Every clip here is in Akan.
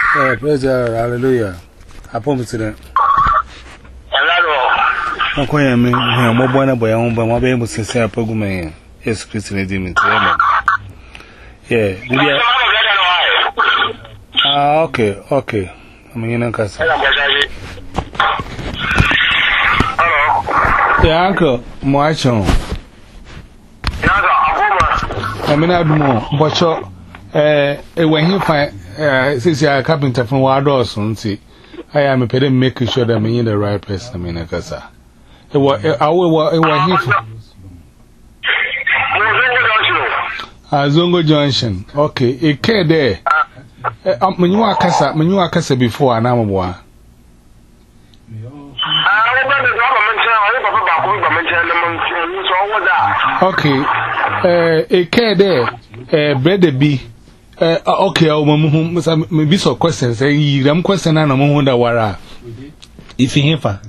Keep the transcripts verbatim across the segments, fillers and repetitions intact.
Eh, praise God, hallelujah. I promise you. I'm going me, I'm more born by own, but I'm able to say a program. Yes, Christian, amen. Yeah, ah, okay, okay. I'm in a castle. Yeah, uncle, watch on. I mean, I don't know, but uh, when he find, uh, since you're a carpenter from Wardos, see, I am a pedant making sure that I'm in the right place. I mean, a casa. It was, I will, Zongo Junction. Okay, it came there. When you are casa, when you are casa before an hour. Okay, uh, it came there. Uh, bread be. Uh, okay, I'll maybe so questions. I am question and I'm wonder wara. If you hear.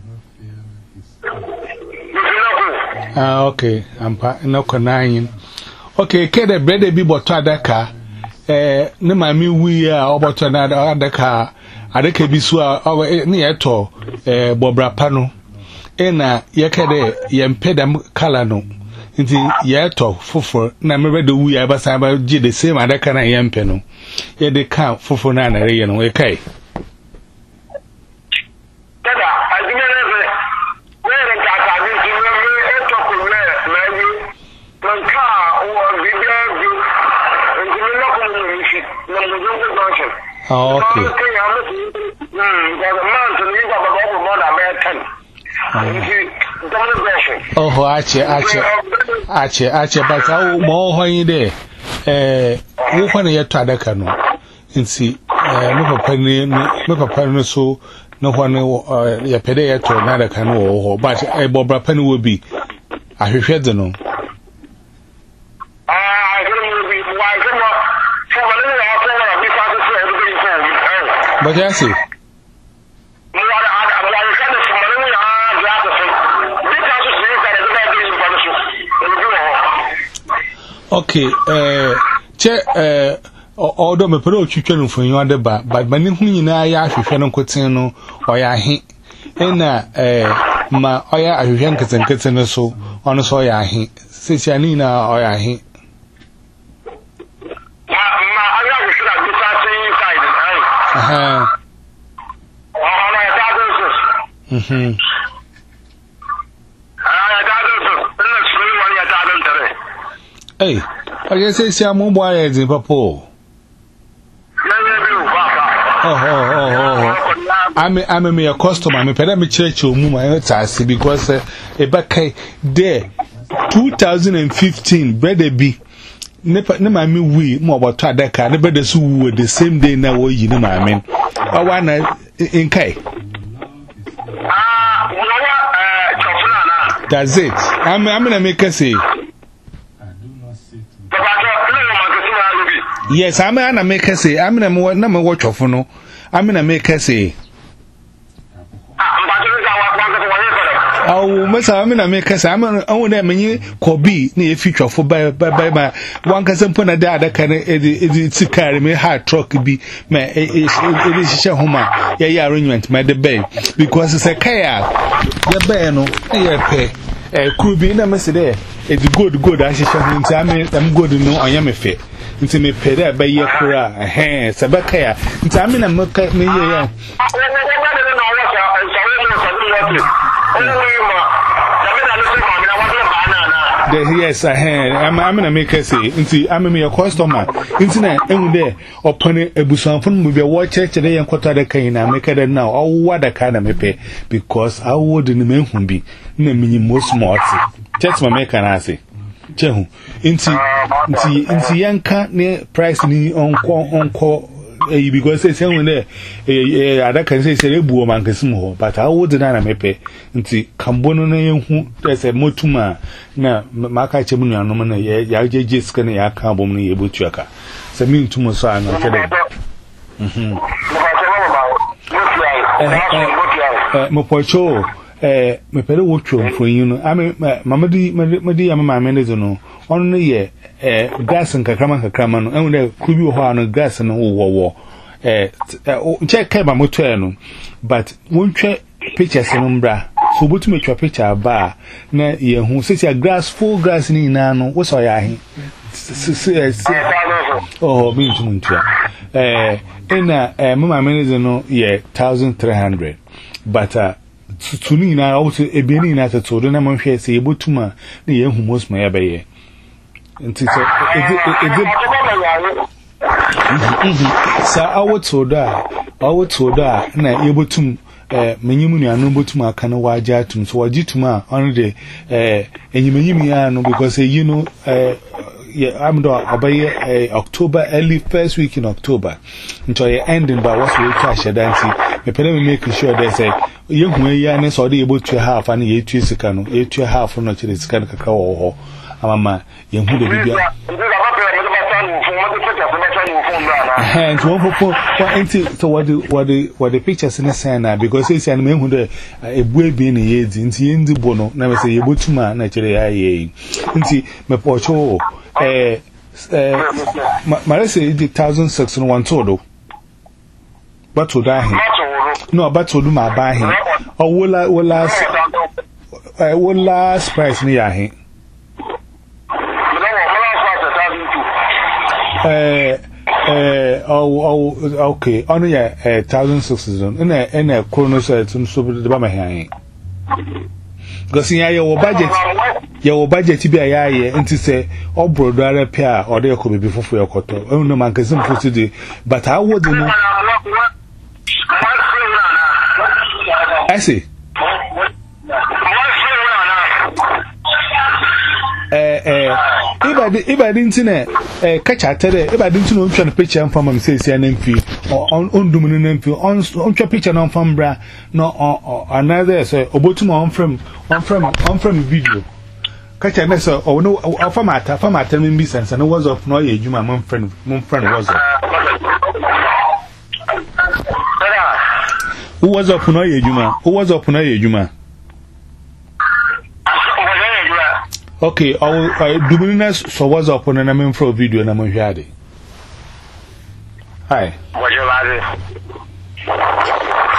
Ah, okay, I'm not conniving. Okay, Kede bread be but to Adaka. Eh, no, my me we are about to another Adaka. Adaka be so our near to eh, Bobra Pano. Ena, Yakade, Yampedam Calano. Into Yato, Fufo, Namere do we ever say about the same Adaka and Yampeno. Yet they count Fufo Nana, you know, okay. Oh, okay. Oh, Archie, Archie, Archie, Archie, but how more when you there? Eh, who when you tried a canoe? And see, no penny, no penny, so no one, uh, your pedia to another canoe, but a Bobra penny will be. I heard the no. But I see. Okay, uh, check, uh, although my pro chicken for you under bar, but my name in I have Shannon Cotino or ya hint. And uh, my oya I yankas and Katsina so on a soy I hint. Since Yanina or ya hint. Uh-huh. Mm-hmm. Hey, I guess it's a mobile as in Papa. Oh, oh, oh, oh. I'm a, I'm a mere customer. I'm a pedamic church or move because a back there two thousand fifteen, better be. Never, never mean we more about Tadaka, never the Sue the same day now, you know, I mean. I want in Kai. That's it. I'm I'm gonna make a say. Yes, I'm gonna make a say. I'm gonna number watch of no. I'm gonna make a say. Oh, Miss Amina make us. I'm on them many Kobe near future for by by by one can put a dad can it's carry me hard truck be my it is a home. Yeah, arrangement, my debate because it's a kaya. The bear no, yeah, pay a could be in a mess there. It's good, good. I should I'm good to know I am a fit. Into me pay that by your cura, a hand, Sabakaya. It's I mean, I'm not me. Yes, I had. I'm going to make a say. I'm a customer. Internet, and there, or penny a busan from will be a watch today and quarter the cane. I make it now. Oh, what a kind of pay because I wouldn't mean whom be naming most smart. Just my make an assay. Jehu, into into Yanka near price me on call on call. Because they say when there, I can say, say, Boo Mancasmo, but I would not mepe into Cambono, who there's a motuma. Now, Maka Chimuna, no man, Yaji scan a carbon able to aka. So mean to Mosa, no telling. Mopocho, eh, me pedo watcho for you know. I mean, Mamadi, Madi, and my manager, only ye. Eh, gas and Kakraman Kakramano, and there could be one gas and war war. eh check kema moto eno but wontwe pictures no mbra so botu metwa picture ba na ye hu say grass full grass ni na no wo so ya he oh bi ntu ntu eh ina eh mama meneze no ye one thousand three hundred but uh tuni na also ebeni na to do na monhwe say ebotuma na ye hu most ma ya be ye nti so sa awo to da awo to da na ye botum eh menyimu ni anu botum aka na waje atum so wagituma on the eh enyimenyim ya no because uh, you know eh yeah I'm do obey uh, October early first week in October until you ending by what we cash dancy me pele me make sure they say you hu ya ne so dey able to half and ye two sika no ye two half no chire sika no kaka wo ho amama ye hu de bibia and one for so what the what the what the pictures in the sana because it's an me hu de e bua bi na ye di nti ye ndi bo no na me say ye botuma na chire ya ye nti me pocho eh eh mara say the one thousand six hundred one todo but to die no but to do my buy him or will I will last I will last price near him eh eh oh okay on ya one thousand six hundred in a in a chrono set so the ba my here because ya your budget your budget bi aya ye nti say obrodo ara pia or dey ko be fufu yokoto e no man kesim futu di but how would you know I see eh eh ibadi ibadi ntine eh kacha tere ibadi ntine ontwa no picture mfa mam say say na mfi on ondum no na mfi on ontwa picture no mfa mbra no another say obotuma on from on from on from video kacha na say o no afamata afamata me bi sense na was of no ye adwuma mon friend mon friend was of who was up no ye adwuma who was up no ye adwuma okay I will uh, do so was up on an amen for a video na monhwade hi what you like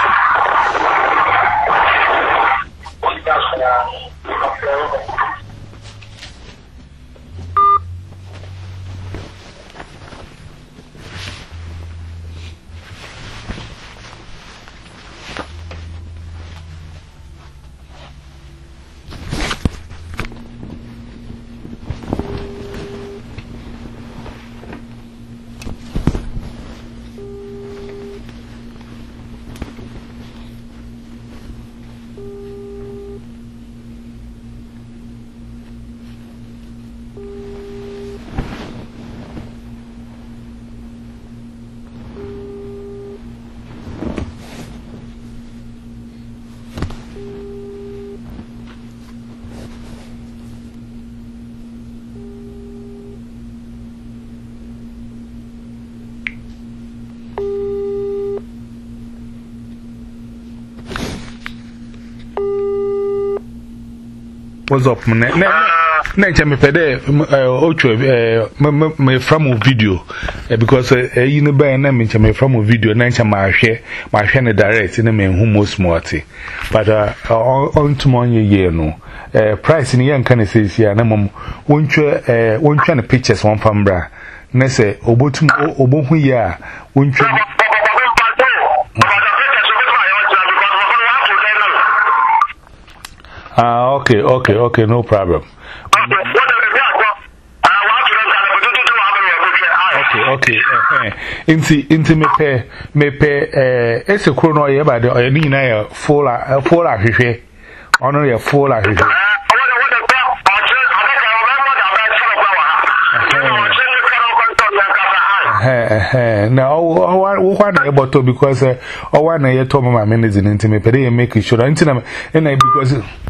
what's up na na ncha me pede ocho eh me from video because eh you know by na me ncha me from video na ncha ma hwe ma hwe ne direct na me hu most morty but on to mon ye no eh price ni yan kan say sia na mom wontwe eh wontwe ne pictures one fambra na say obotum obohu ye a wontwe ah okay okay okay no problem okay okay eh inti inti me pe me pe eh ese kro no ye ba de oye ni na ye full full ahwehwe ono ye full ahwehwe eh eh na o o wa na e boto because o wa na ye to mama manage inti me pe dey make sure inti na because